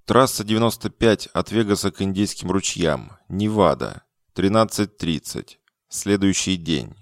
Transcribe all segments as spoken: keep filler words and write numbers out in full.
Трасса девяносто пять от Вегаса к Индейским ручьям. Невада. тринадцать тридцать. Следующий день.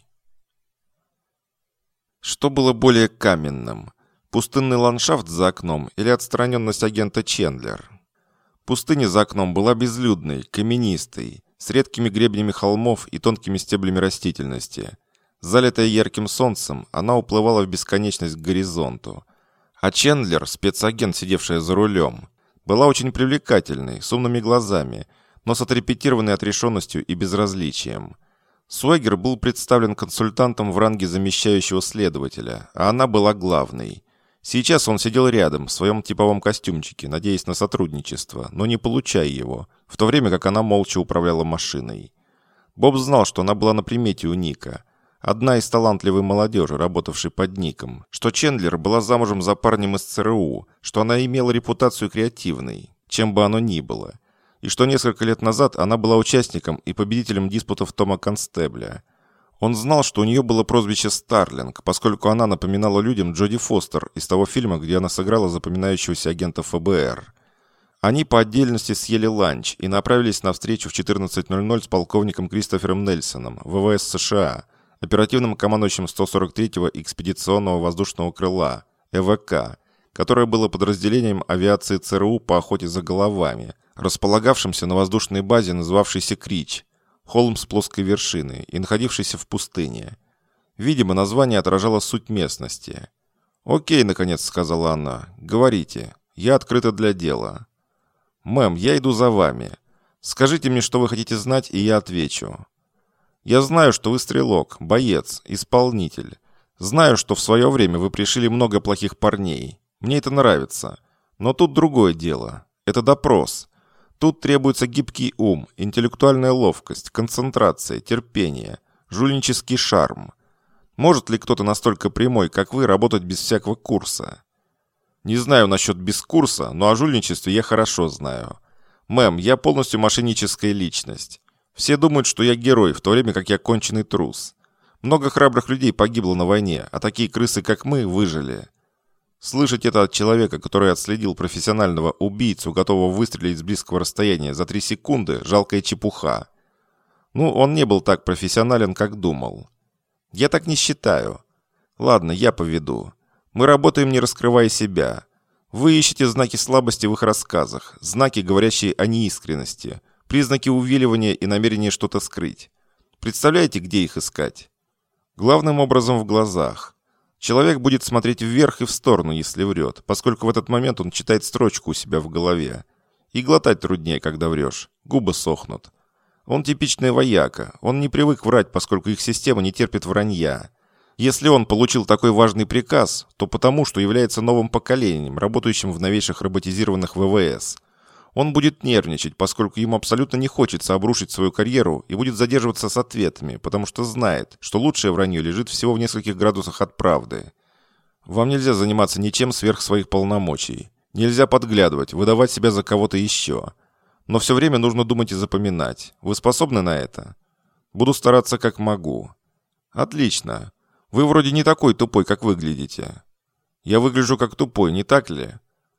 Что было более каменным? Пустынный ландшафт за окном или отстраненность агента Чендлер? Пустыня за окном была безлюдной, каменистой, с редкими гребнями холмов и тонкими стеблями растительности. Залитая ярким солнцем, она уплывала в бесконечность к горизонту. А Чендлер, спецагент, сидевшая за рулем, была очень привлекательной, с умными глазами, но с отрепетированной отрешенностью и безразличием. Суэгер был представлен консультантом в ранге замещающего следователя, а она была главной. Сейчас он сидел рядом, в своем типовом костюмчике, надеясь на сотрудничество, но не получая его, в то время как она молча управляла машиной. Боб знал, что она была на примете у Ника. Одна из талантливой молодежи, работавшей под Ником, что Чендлер была замужем за парнем из ЦРУ, что она имела репутацию креативной, чем бы оно ни было, и что несколько лет назад она была участником и победителем диспутов Тома Констебля. Он знал, что у нее было прозвище «Старлинг», поскольку она напоминала людям Джоди Фостер из того фильма, где она сыграла запоминающегося агента ФБР. Они по отдельности съели ланч и направились на встречу в четырнадцать ноль ноль с полковником Кристофером Нельсоном, ВВС США, оперативным командующим сто сорок третьего экспедиционного воздушного крыла, ЭВК, которое было подразделением авиации ЦРУ по охоте за головами, располагавшимся на воздушной базе, называвшейся Крич, холм с плоской вершиной и находившийся в пустыне. Видимо, название отражало суть местности. «Окей, наконец», — сказала она, — «говорите. Я открыта для дела». «Мэм, я иду за вами. Скажите мне, что вы хотите знать, и я отвечу. Я знаю, что вы стрелок, боец, исполнитель. Знаю, что в свое время вы пришили много плохих парней. Мне это нравится. Но тут другое дело. Это допрос. Тут требуется гибкий ум, интеллектуальная ловкость, концентрация, терпение, жульнический шарм. Может ли кто-то настолько прямой, как вы, работать без всякого курса? Не знаю насчет без курса, но о жульничестве я хорошо знаю. Мэм, я полностью мошенническая личность. Все думают, что я герой, в то время как я конченый трус. Много храбрых людей погибло на войне, а такие крысы, как мы, выжили. Слышать это от человека, который отследил профессионального убийцу, готового выстрелить с близкого расстояния за три секунды, жалкая чепуха. Ну, он не был так профессионален, как думал. Я так не считаю. Ладно, я поведу. Мы работаем, не раскрывая себя. Вы ищете знаки слабости в их рассказах, знаки, говорящие о неискренности, признаки увиливания и намерения что-то скрыть. Представляете, где их искать? Главным образом в глазах. Человек будет смотреть вверх и в сторону, если врет, поскольку в этот момент он читает строчку у себя в голове. И глотать труднее, когда врешь. Губы сохнут. Он типичный вояка. Он не привык врать, поскольку их система не терпит вранья. Если он получил такой важный приказ, то потому, что является новым поколением, работающим в новейших роботизированных ВВС. Он будет нервничать, поскольку ему абсолютно не хочется обрушить свою карьеру и будет задерживаться с ответами, потому что знает, что лучшее вранье лежит всего в нескольких градусах от правды. Вам нельзя заниматься ничем сверх своих полномочий. Нельзя подглядывать, выдавать себя за кого-то еще. Но все время нужно думать и запоминать. Вы способны на это? Буду стараться как могу. Отлично. Вы вроде не такой тупой, как выглядите. Я выгляжу как тупой, не так ли?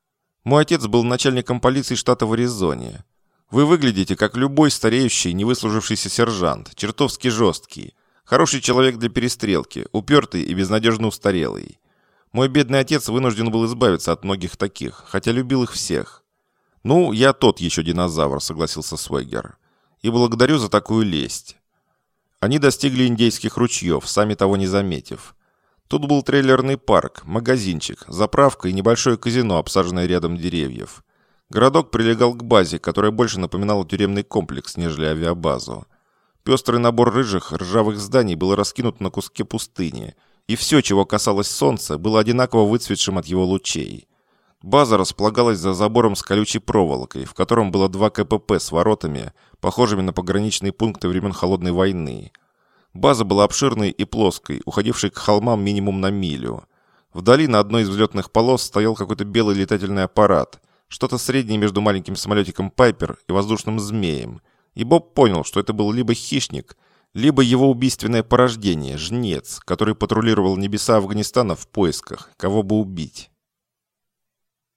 Мой отец был начальником полиции штата в Аризоне. Вы выглядите как любой стареющий, невыслужившийся сержант, чертовски жесткий, хороший человек для перестрелки, упертый и безнадежно устарелый. Мой бедный отец вынужден был избавиться от многих таких, хотя любил их всех. Ну, я тот еще динозавр, согласился Суэгер. И благодарю за такую лесть. Они достигли Индейских ручьев, сами того не заметив. Тут был трейлерный парк, магазинчик, заправка и небольшое казино, обсаженное рядом деревьев. Городок прилегал к базе, которая больше напоминала тюремный комплекс, нежели авиабазу. Пестрый набор рыжих, ржавых зданий был раскинут на куске пустыни, и все, чего касалось солнца, было одинаково выцветшим от его лучей. База располагалась за забором с колючей проволокой, в котором было два КПП с воротами, похожими на пограничные пункты времен Холодной войны. База была обширной и плоской, уходившей к холмам минимум на милю. Вдали на одной из взлетных полос стоял какой-то белый летательный аппарат, что-то среднее между маленьким самолетиком «Пайпер» и воздушным змеем, и Боб понял, что это был либо хищник, либо его убийственное порождение, жнец, который патрулировал небеса Афганистана в поисках, кого бы убить.